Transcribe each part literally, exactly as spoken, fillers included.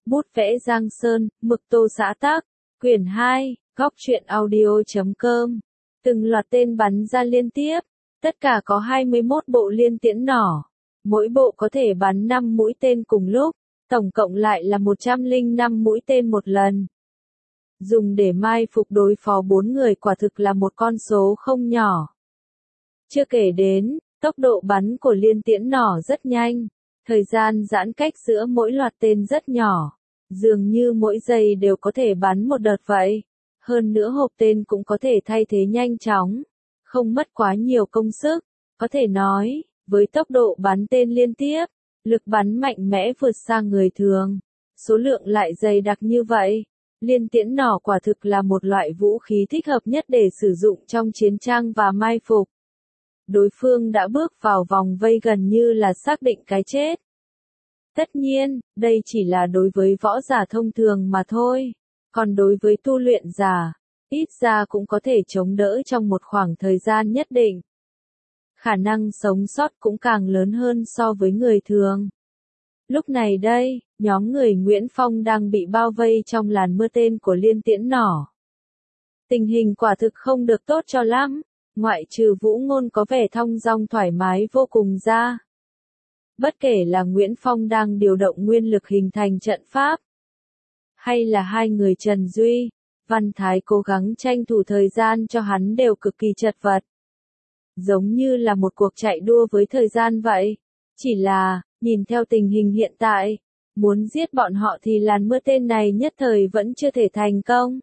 Bút vẽ Giang Sơn, mực tô xã tác, quyển hai, góc truyện audio chấm com. Từng loạt tên bắn ra liên tiếp, tất cả có hai mươi mốt bộ liên tiễn nỏ. Mỗi bộ có thể bắn năm mũi tên cùng lúc, tổng cộng lại là một trăm lẻ năm mũi tên một lần. Dùng để mai phục đối phó bốn người quả thực là một con số không nhỏ. Chưa kể đến, tốc độ bắn của liên tiễn nỏ rất nhanh, thời gian giãn cách giữa mỗi loạt tên rất nhỏ, dường như mỗi giây đều có thể bắn một đợt vậy. Hơn nữa hộp tên cũng có thể thay thế nhanh chóng, không mất quá nhiều công sức. Có thể nói, với tốc độ bắn tên liên tiếp, lực bắn mạnh mẽ vượt xa người thường, số lượng lại dày đặc như vậy, liên tiễn nỏ quả thực là một loại vũ khí thích hợp nhất để sử dụng trong chiến tranh và mai phục. Đối phương đã bước vào vòng vây gần như là xác định cái chết. Tất nhiên, đây chỉ là đối với võ giả thông thường mà thôi, còn đối với tu luyện giả, ít ra cũng có thể chống đỡ trong một khoảng thời gian nhất định. Khả năng sống sót cũng càng lớn hơn so với người thường. Lúc này đây, nhóm người Nguyễn Phong đang bị bao vây trong làn mưa tên của liên tiễn nỏ. Tình hình quả thực không được tốt cho lắm, ngoại trừ Vũ Ngôn có vẻ thong dong thoải mái vô cùng ra. Bất kể là Nguyễn Phong đang điều động nguyên lực hình thành trận pháp, hay là hai người Trần Duy, Văn Thái cố gắng tranh thủ thời gian cho hắn đều cực kỳ chật vật. Giống như là một cuộc chạy đua với thời gian vậy. Chỉ là, nhìn theo tình hình hiện tại, muốn giết bọn họ thì làn mưa tên này nhất thời vẫn chưa thể thành công.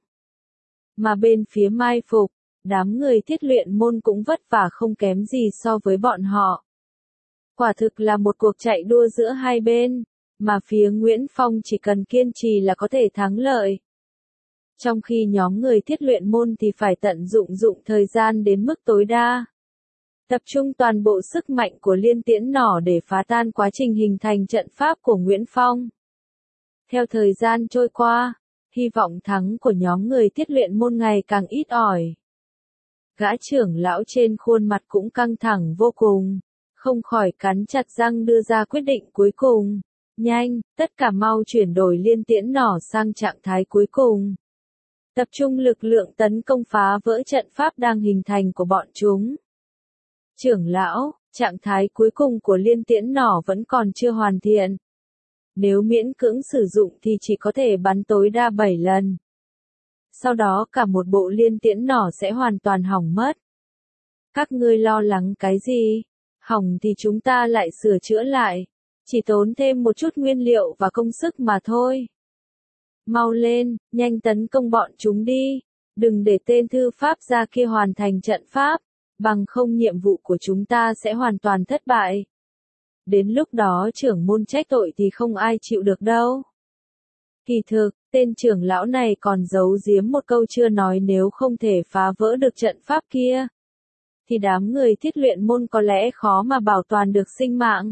Mà bên phía mai phục, đám người Thiết Luyện Môn cũng vất vả không kém gì so với bọn họ. Quả thực là một cuộc chạy đua giữa hai bên, mà phía Nguyễn Phong chỉ cần kiên trì là có thể thắng lợi. Trong khi nhóm người Thiết Luyện Môn thì phải tận dụng dụng thời gian đến mức tối đa. Tập trung toàn bộ sức mạnh của liên tiễn nỏ để phá tan quá trình hình thành trận pháp của Nguyễn Phong. Theo thời gian trôi qua, hy vọng thắng của nhóm người Thiết Luyện Môn ngày càng ít ỏi. Gã trưởng lão trên khuôn mặt cũng căng thẳng vô cùng, không khỏi cắn chặt răng đưa ra quyết định cuối cùng. Nhanh, tất cả mau chuyển đổi liên tiễn nỏ sang trạng thái cuối cùng. Tập trung lực lượng tấn công phá vỡ trận pháp đang hình thành của bọn chúng. Trưởng lão, trạng thái cuối cùng của liên tiễn nỏ vẫn còn chưa hoàn thiện. Nếu miễn cưỡng sử dụng thì chỉ có thể bắn tối đa bảy lần. Sau đó cả một bộ liên tiễn nỏ sẽ hoàn toàn hỏng mất. Các ngươi lo lắng cái gì? Hỏng thì chúng ta lại sửa chữa lại. Chỉ tốn thêm một chút nguyên liệu và công sức mà thôi. Mau lên, nhanh tấn công bọn chúng đi. Đừng để tên thư pháp gia kia hoàn thành trận pháp. Bằng không nhiệm vụ của chúng ta sẽ hoàn toàn thất bại. Đến lúc đó trưởng môn trách tội thì không ai chịu được đâu. Kỳ thực, tên trưởng lão này còn giấu giếm một câu chưa nói, nếu không thể phá vỡ được trận pháp kia, thì đám người Thiết Luyện Môn có lẽ khó mà bảo toàn được sinh mạng.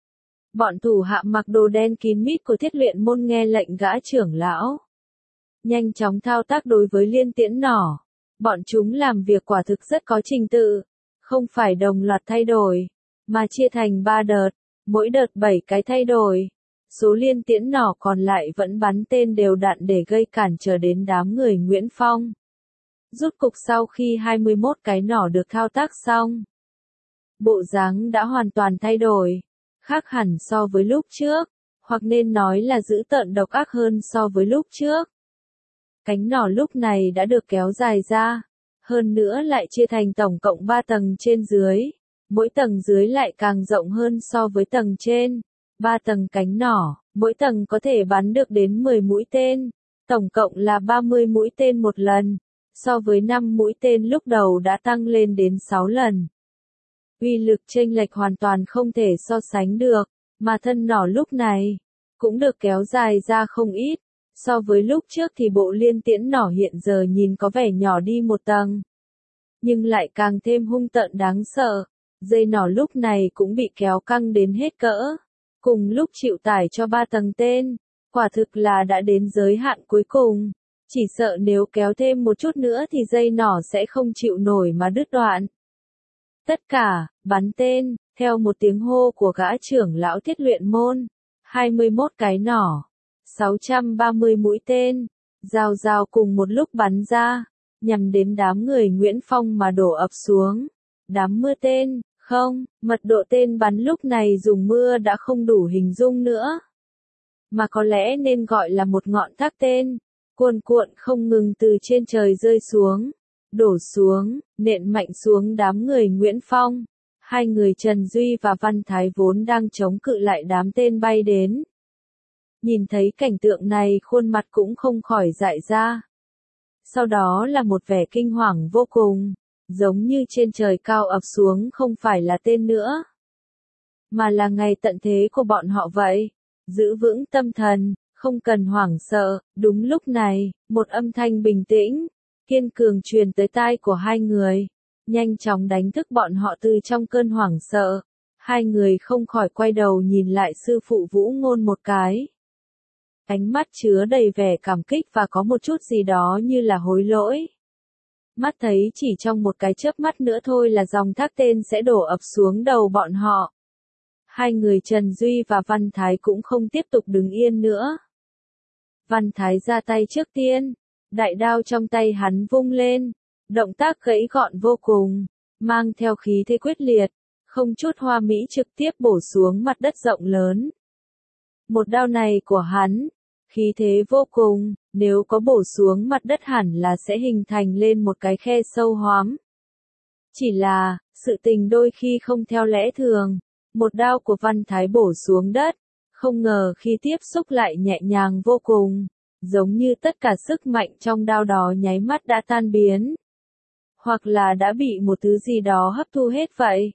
Bọn thủ hạ mặc đồ đen kín mít của Thiết Luyện Môn nghe lệnh gã trưởng lão. Nhanh chóng thao tác đối với liên tiễn nỏ. Bọn chúng làm việc quả thực rất có trình tự, không phải đồng loạt thay đổi, mà chia thành ba đợt, mỗi đợt bảy cái thay đổi. Số liên tiễn nỏ còn lại vẫn bắn tên đều đặn để gây cản trở đến đám người Nguyễn Phong. Rút cục sau khi hai mươi mốt cái nỏ được thao tác xong, bộ dáng đã hoàn toàn thay đổi, khác hẳn so với lúc trước, hoặc nên nói là dữ tợn độc ác hơn so với lúc trước. Cánh nỏ lúc này đã được kéo dài ra, hơn nữa lại chia thành tổng cộng ba tầng trên dưới, mỗi tầng dưới lại càng rộng hơn so với tầng trên. ba tầng cánh nỏ, mỗi tầng có thể bắn được đến mười mũi tên, tổng cộng là ba mươi mũi tên một lần, so với năm mũi tên lúc đầu đã tăng lên đến sáu lần. Uy lực chênh lệch hoàn toàn không thể so sánh được, mà thân nỏ lúc này cũng được kéo dài ra không ít. So với lúc trước thì bộ liên tiễn nỏ hiện giờ nhìn có vẻ nhỏ đi một tầng, nhưng lại càng thêm hung tợn đáng sợ. Dây nỏ lúc này cũng bị kéo căng đến hết cỡ, cùng lúc chịu tải cho ba tầng tên, quả thực là đã đến giới hạn cuối cùng. Chỉ sợ nếu kéo thêm một chút nữa thì dây nỏ sẽ không chịu nổi mà đứt đoạn. Tất cả, bắn tên, theo một tiếng hô của gã trưởng lão Thiết Luyện Môn, hai mươi mốt cái nỏ sáu trăm ba mươi mũi tên, rào rào cùng một lúc bắn ra, nhằm đến đám người Nguyễn Phong mà đổ ập xuống. Đám mưa tên, không, mật độ tên bắn lúc này dùng mưa đã không đủ hình dung nữa. Mà có lẽ nên gọi là một ngọn thác tên, cuồn cuộn không ngừng từ trên trời rơi xuống, đổ xuống, nện mạnh xuống đám người Nguyễn Phong. Hai người Trần Duy và Văn Thái vốn đang chống cự lại đám tên bay đến. Nhìn thấy cảnh tượng này khuôn mặt cũng không khỏi dại ra. Sau đó là một vẻ kinh hoàng vô cùng, giống như trên trời cao ập xuống không phải là tên nữa, mà là ngày tận thế của bọn họ vậy. Giữ vững tâm thần, không cần hoảng sợ. Đúng lúc này, một âm thanh bình tĩnh, kiên cường truyền tới tai của hai người, nhanh chóng đánh thức bọn họ từ trong cơn hoảng sợ. Hai người không khỏi quay đầu nhìn lại sư phụ Vũ Ngôn một cái. Ánh mắt chứa đầy vẻ cảm kích và có một chút gì đó như là hối lỗi. Mắt thấy chỉ trong một cái chớp mắt nữa thôi là dòng thác tên sẽ đổ ập xuống đầu bọn họ. Hai người Trần Duy và Văn Thái cũng không tiếp tục đứng yên nữa. Văn Thái ra tay trước tiên, đại đao trong tay hắn vung lên, động tác gãy gọn vô cùng, mang theo khí thế quyết liệt, không chút hoa mỹ trực tiếp bổ xuống mặt đất rộng lớn. Một đao này của hắn, khí thế vô cùng, nếu có bổ xuống mặt đất hẳn là sẽ hình thành lên một cái khe sâu hoắm. Chỉ là, sự tình đôi khi không theo lẽ thường, một đao của Văn Thái bổ xuống đất, không ngờ khi tiếp xúc lại nhẹ nhàng vô cùng, giống như tất cả sức mạnh trong đao đó nháy mắt đã tan biến. Hoặc là đã bị một thứ gì đó hấp thu hết vậy.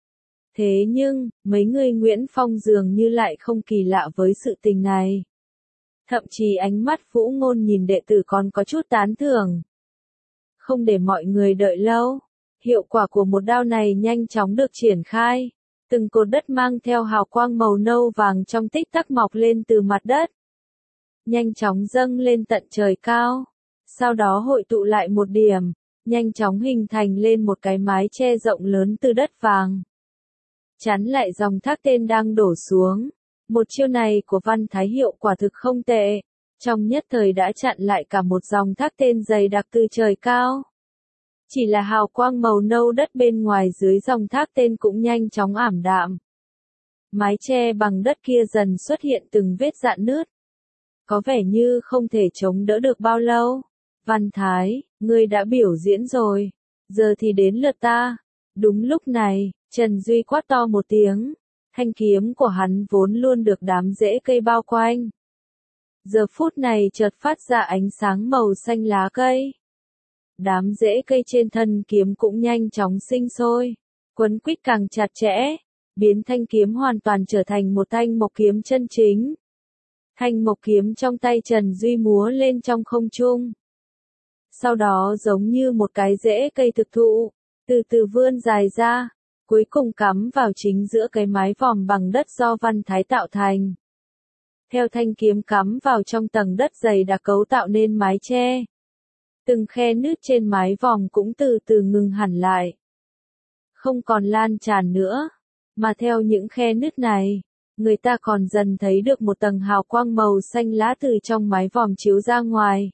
Thế nhưng, mấy người Nguyễn Phong dường như lại không kỳ lạ với sự tình này. Thậm chí ánh mắt Vũ Ngôn nhìn đệ tử còn có chút tán thưởng. Không để mọi người đợi lâu, hiệu quả của một đao này nhanh chóng được triển khai. Từng cột đất mang theo hào quang màu nâu vàng trong tích tắc mọc lên từ mặt đất. Nhanh chóng dâng lên tận trời cao. Sau đó hội tụ lại một điểm, nhanh chóng hình thành lên một cái mái che rộng lớn từ đất vàng. Chắn lại dòng thác tên đang đổ xuống. Một chiêu này của Văn Thái hiệu quả thực không tệ. Trong nhất thời đã chặn lại cả một dòng thác tên dày đặc từ trời cao. Chỉ là hào quang màu nâu đất bên ngoài dưới dòng thác tên cũng nhanh chóng ảm đạm. Mái che bằng đất kia dần xuất hiện từng vết rạn nứt. Có vẻ như không thể chống đỡ được bao lâu. Văn Thái, ngươi đã biểu diễn rồi. Giờ thì đến lượt ta. Đúng lúc này, Trần Duy quát to một tiếng. Thanh kiếm của hắn vốn luôn được đám rễ cây bao quanh. Giờ phút này chợt phát ra ánh sáng màu xanh lá cây. Đám rễ cây trên thân kiếm cũng nhanh chóng sinh sôi, quấn quýt càng chặt chẽ, biến thanh kiếm hoàn toàn trở thành một thanh mộc kiếm chân chính. Thanh mộc kiếm trong tay Trần Duy múa lên trong không trung. Sau đó giống như một cái rễ cây thực thụ, từ từ vươn dài ra, cuối cùng cắm vào chính giữa cái mái vòm bằng đất do Văn Thái tạo thành. Theo thanh kiếm cắm vào trong tầng đất dày đã cấu tạo nên mái che. Từng khe nứt trên mái vòm cũng từ từ ngừng hẳn lại. Không còn lan tràn nữa, mà theo những khe nứt này, người ta còn dần thấy được một tầng hào quang màu xanh lá từ trong mái vòm chiếu ra ngoài.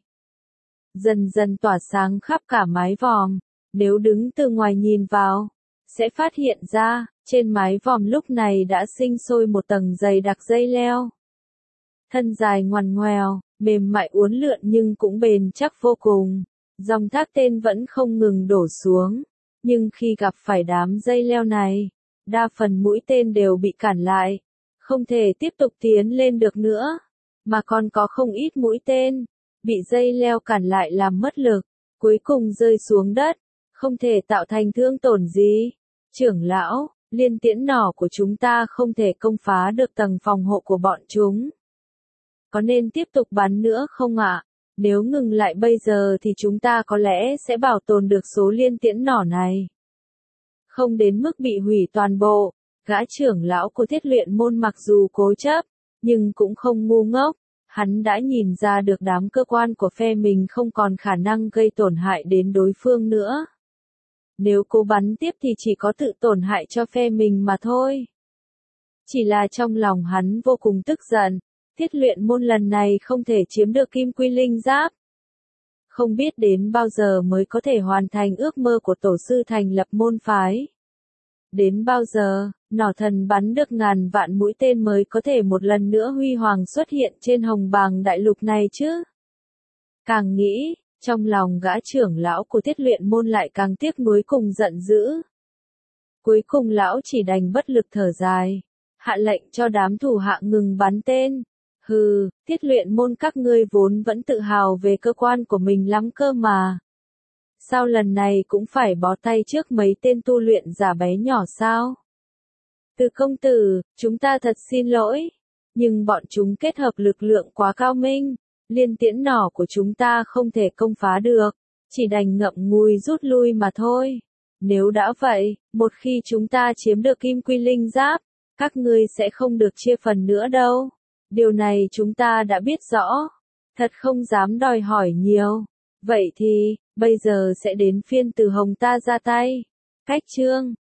Dần dần tỏa sáng khắp cả mái vòm, nếu đứng từ ngoài nhìn vào, sẽ phát hiện ra, trên mái vòm lúc này đã sinh sôi một tầng dày đặc dây leo. Thân dài ngoằn ngoèo, mềm mại uốn lượn nhưng cũng bền chắc vô cùng. Dòng thác tên vẫn không ngừng đổ xuống, nhưng khi gặp phải đám dây leo này, đa phần mũi tên đều bị cản lại, không thể tiếp tục tiến lên được nữa, mà còn có không ít mũi tên, bị dây leo cản lại làm mất lực, cuối cùng rơi xuống đất, không thể tạo thành thương tổn gì. Trưởng lão, liên tiễn nỏ của chúng ta không thể công phá được tầng phòng hộ của bọn chúng. Có nên tiếp tục bắn nữa không ạ? Nếu ngừng lại bây giờ thì chúng ta có lẽ sẽ bảo tồn được số liên tiễn nỏ này. Không đến mức bị hủy toàn bộ, gã trưởng lão của thiết luyện môn mặc dù cố chấp, nhưng cũng không ngu ngốc. Hắn đã nhìn ra được đám cơ quan của phe mình không còn khả năng gây tổn hại đến đối phương nữa. Nếu cố bắn tiếp thì chỉ có tự tổn hại cho phe mình mà thôi. Chỉ là trong lòng hắn vô cùng tức giận, Thiết luyện môn lần này không thể chiếm được kim quy linh giáp. Không biết đến bao giờ mới có thể hoàn thành ước mơ của tổ sư thành lập môn phái. Đến bao giờ, nỏ thần bắn được ngàn vạn mũi tên mới có thể một lần nữa huy hoàng xuất hiện trên hồng bàng đại lục này chứ? Càng nghĩ, trong lòng gã trưởng lão của thiết luyện môn lại càng tiếc nuối cùng giận dữ. Cuối cùng lão chỉ đành bất lực thở dài, hạ lệnh cho đám thủ hạ ngừng bắn tên. Hừ, thiết luyện môn các ngươi vốn vẫn tự hào về cơ quan của mình lắm cơ mà. Sao lần này cũng phải bó tay trước mấy tên tu luyện giả bé nhỏ sao? Từ công tử, chúng ta thật xin lỗi, nhưng bọn chúng kết hợp lực lượng quá cao minh, liên tiễn nỏ của chúng ta không thể công phá được, chỉ đành ngậm ngùi rút lui mà thôi. Nếu đã vậy, một khi chúng ta chiếm được kim quy linh giáp, các ngươi sẽ không được chia phần nữa đâu. Điều này chúng ta đã biết rõ, thật không dám đòi hỏi nhiều. Vậy thì, bây giờ sẽ đến phiên Từ Hồng ta ra tay. Cách chương